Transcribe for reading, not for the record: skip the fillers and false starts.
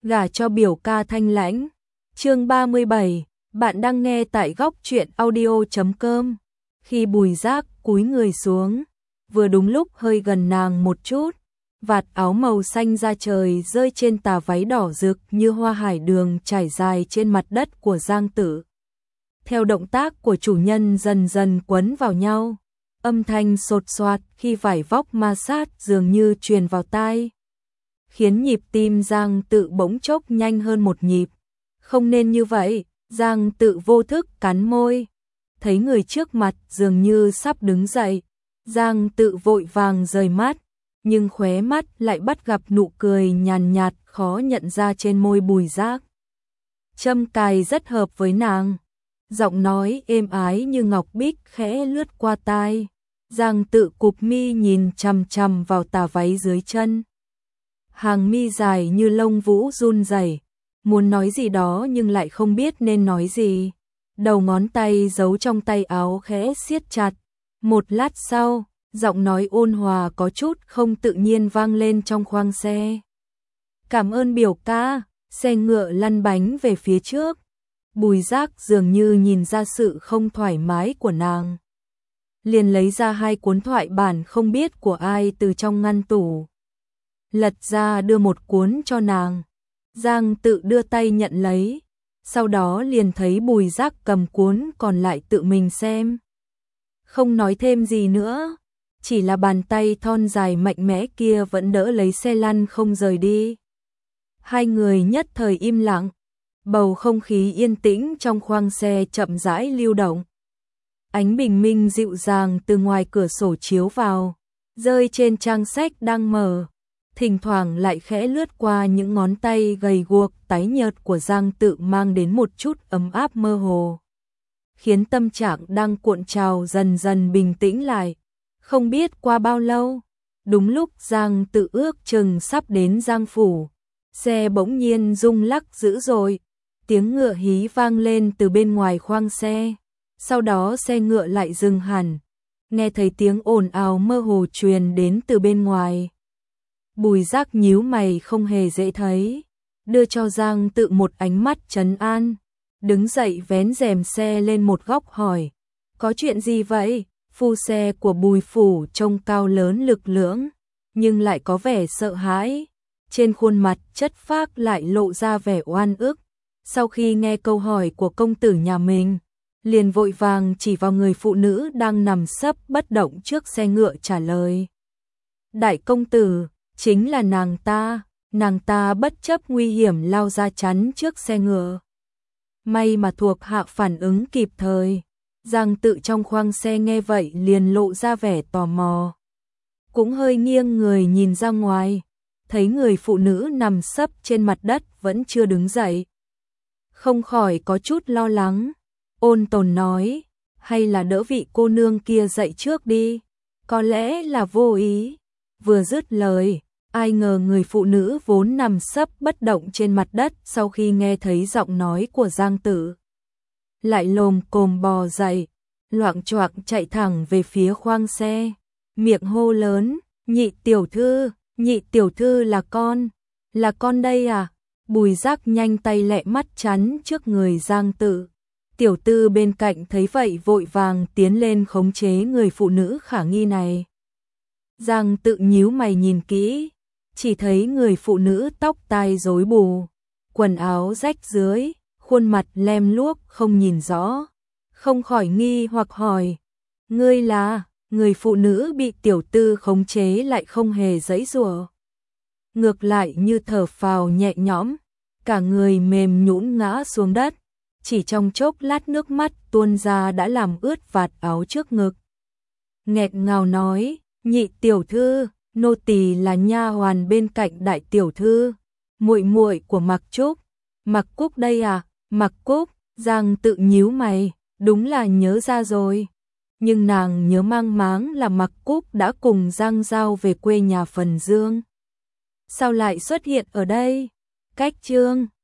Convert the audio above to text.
gả cho biểu ca thanh lãnh. Chương 37, bạn đang nghe tại góc truyện audio.com. Khi Bùi Giác cúi người xuống, vừa đúng lúc hơi gần nàng một chút, vạt áo màu xanh da trời rơi trên tà váy đỏ rực như hoa hải đường trải dài trên mặt đất của Giang Tử. Theo động tác của chủ nhân dần dần quấn vào nhau, âm thanh sột soạt khi vải vóc ma sát dường như truyền vào tai, khiến nhịp tim Giang Tự bỗng chốc nhanh hơn một nhịp. Không nên như vậy, Giang Tự vô thức cắn môi. Thấy người trước mặt dường như sắp đứng dậy, Giang Tự vội vàng rời mắt, nhưng khóe mắt lại bắt gặp nụ cười nhàn nhạt khó nhận ra trên môi Bùi Giác. Châm cài rất hợp với nàng, giọng nói êm ái như ngọc bích khẽ lướt qua tai. Giang Tự cụp mi nhìn chằm chằm vào tà váy dưới chân. Hàng mi dài như lông vũ run rẩy, muốn nói gì đó nhưng lại không biết nên nói gì. Đầu ngón tay giấu trong tay áo khẽ siết chặt. Một lát sau, giọng nói ôn hòa có chút không tự nhiên vang lên trong khoang xe. Cảm ơn biểu ca. Xe ngựa lăn bánh về phía trước. Bùi Giác dường như nhìn ra sự không thoải mái của nàng, liền lấy ra hai cuốn thoại bản không biết của ai từ trong ngăn tủ, lật ra đưa một cuốn cho nàng. Giang Tự đưa tay nhận lấy, sau đó liền thấy Bùi Giác cầm cuốn còn lại tự mình xem. Không nói thêm gì nữa, chỉ là bàn tay thon dài mạnh mẽ kia vẫn đỡ lấy xe lăn không rời đi. Hai người nhất thời im lặng, bầu không khí yên tĩnh trong khoang xe chậm rãi lưu động. Ánh bình minh dịu dàng từ ngoài cửa sổ chiếu vào, rơi trên trang sách đang mở, thỉnh thoảng lại khẽ lướt qua những ngón tay gầy guộc tái nhợt của Giang Tự mang đến một chút ấm áp mơ hồ, khiến tâm trạng đang cuộn trào dần dần bình tĩnh lại. Không biết qua bao lâu, đúng lúc Giang Tự ước chừng sắp đến Giang phủ, xe bỗng nhiên rung lắc dữ dội, tiếng ngựa hí vang lên từ bên ngoài khoang xe. Sau đó xe ngựa lại dừng hẳn, nghe thấy tiếng ồn ào mơ hồ truyền đến từ bên ngoài. Bùi Giác nhíu mày không hề dễ thấy, đưa cho Giang Tự một ánh mắt trấn an, đứng dậy vén rèm xe lên một góc hỏi, có chuyện gì vậy? Phu xe của Bùi phủ trông cao lớn lực lưỡng, nhưng lại có vẻ sợ hãi, trên khuôn mặt chất phác lại lộ ra vẻ oan ức. Sau khi nghe câu hỏi của công tử nhà mình, liền vội vàng chỉ vào người phụ nữ đang nằm sấp bất động trước xe ngựa trả lời. Đại công tử, chính là nàng ta bất chấp nguy hiểm lao ra chắn trước xe ngựa. May mà thuộc hạ phản ứng kịp thời. Giang Tự trong khoang xe nghe vậy liền lộ ra vẻ tò mò, cũng hơi nghiêng người nhìn ra ngoài, thấy người phụ nữ nằm sấp trên mặt đất vẫn chưa đứng dậy, không khỏi có chút lo lắng, ôn tồn nói, hay là đỡ vị cô nương kia dậy trước đi, có lẽ là vô ý. Vừa dứt lời, ai ngờ người phụ nữ vốn nằm sấp bất động trên mặt đất sau khi nghe thấy giọng nói của Giang Tử, lại lồm cồm bò dậy, loạng choạng chạy thẳng về phía khoang xe, miệng hô lớn, nhị tiểu thư là con đây à? Bùi Giác nhanh tay lẹ mắt chắn trước người Giang Tự. Tiểu tư bên cạnh thấy vậy vội vàng tiến lên khống chế người phụ nữ khả nghi này. Giang Tự nhíu mày nhìn kỹ, chỉ thấy người phụ nữ tóc tai rối bù, quần áo rách rưới, khuôn mặt lem luốc không nhìn rõ, không khỏi nghi hoặc hỏi, ngươi là? Người phụ nữ bị tiểu tư khống chế lại không hề giãy giụa, ngược lại như thở phào nhẹ nhõm, cả người mềm nhũn ngã xuống đất, chỉ trong chốc lát nước mắt tuôn ra đã làm ướt vạt áo trước ngực. Nghẹt ngào nói, nhị tiểu thư, nô tỳ là nha hoàn bên cạnh đại tiểu thư, muội muội của Mặc Trúc. Mặc Cúc đây à? Mặc Cúc. Giang Tự nhíu mày, đúng là nhớ ra rồi, nhưng nàng nhớ mang máng là Mặc Cúc đã cùng Giang Giao về quê nhà Phần Dương, sao lại xuất hiện ở đây? Cách chương